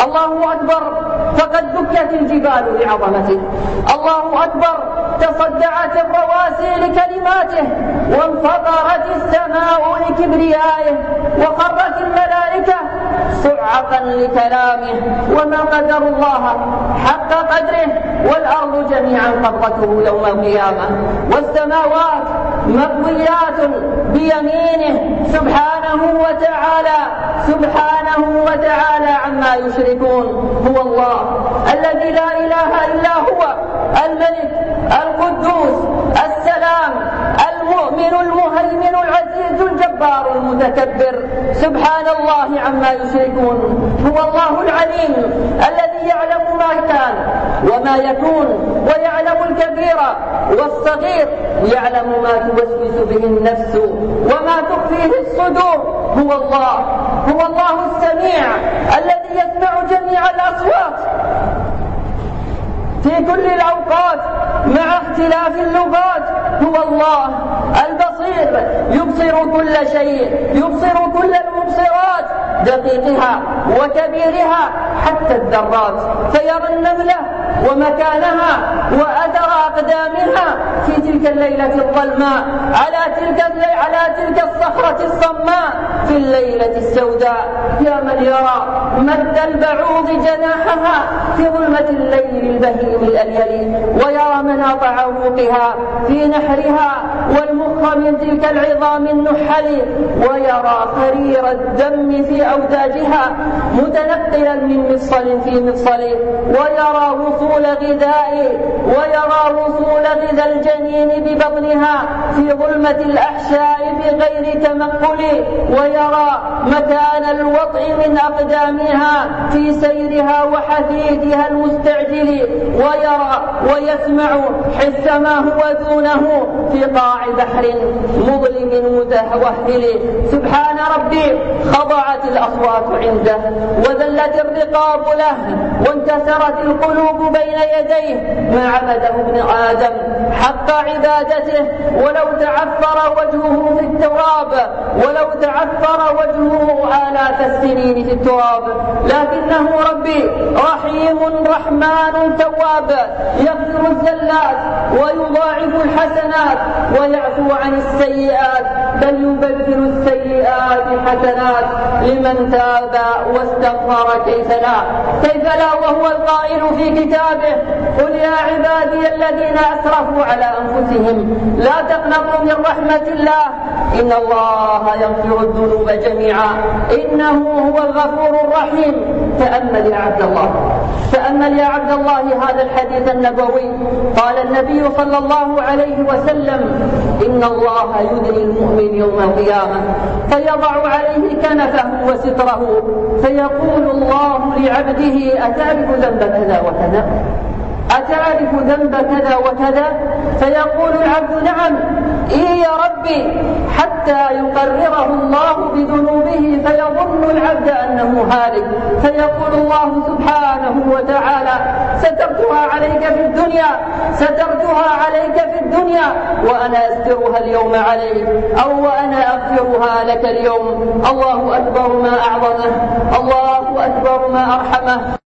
الله أكبر فقد دكت الجبال لعظمته، الله أكبر تصدعت الرواسي لكلماته، وانفطرت السماء لكبريائه، وخرت الملائكة صعقا لكلامه، وما قدر الله حق قدره، والأرض جميعا قبضته يوم القيامة، والسماوات مطويات بيمينه سبحانه وتعالى، سبحانه وتعالى عما يشركون. هو الله الذي لا إله إلا هو، الملك القدوس السلام المؤمن المهيمن العزيز الجبار المتكبر، سبحان الله عما يشركون. هو الله العليم الذي يعلم ما كان وما يكون، ويعلم الكبير والصغير، يعلم ما توسوس به النفس وما تخفيه الصدور. هو الله، هو الله السميع الذي يسمع جميع الأصوات في كل الأوقات مع اختلاف اللغات. هو الله البصير يبصر كل شيء، يبصر كل المبصرات، دقيقها وكبيرها حتى الذرات، فيرى النملة ومكانها وأثر أقدامها في تلك الليلة الظلماء على تلك الصخرة الصماء في الليلة السوداء. يا من يرى مد البعوض جناحها في ظلمة الليل البهيم الأليل، ويرى مناط عروقها في نحرها، والمخ من تلك العظام النحل، ويرى قرير الدم في أوداجها متنقلا من مفصل في مفصل، ويرى وصول غذاء الجنين ببطنها في ظلمة الأحشاء بغير تمقل، ويرى مكان الوطء من أقدامها في سيرها وحثيثها المستعجل، ويرى ويسمع حس ما هو دونه في قاع بحر مظلم متوهل. سبحان ربي، خضعت الأصوات عنده، وذلت الرقاب له، وانكسرت القلوب بين يديه، ما عبده ابن آدم حق عبادته، ولو تعثر وجهه في التراب، ولو تعثر وجهه آلاف السنين في التراب، لكنه ربي رحيم رحمن تواب، يغفر الزلات ويضاعف الحسنات ويعفو عن السيئات، بل يبدل السيئات حسنات لمن تاب واستغفر. كيف لا وهو القائل في كتابه: قل يا عبادي الذين أسرفوا على أنفسهم لا تقنطوا من رحمة الله إن الله يغفر الذنوب جميعا إنه هو الغفور الرحيم. تأمل يا عبد الله هذا الحديث النبوي. قال النبي صلى الله عليه وسلم: إن الله يدني المؤمن يوم القيامة فيضع عليه كنفه وستره، فيقول الله لعبده: أتعرف ذنب كذا وكذا؟ أتعرف ذنب كذا وكذا؟ فيقول العبد: نعم. إيه يا ربي، حتى يقرره الله بذنوبه فيظن العبد أنه هالك، فيقول الله سبحانه وتعالى: سترتها عليك في الدنيا وأنا أسترها اليوم عليك، أو وأنا أغفرها لك اليوم. الله أكبر ما أعظمه، الله أكبر ما أرحمه.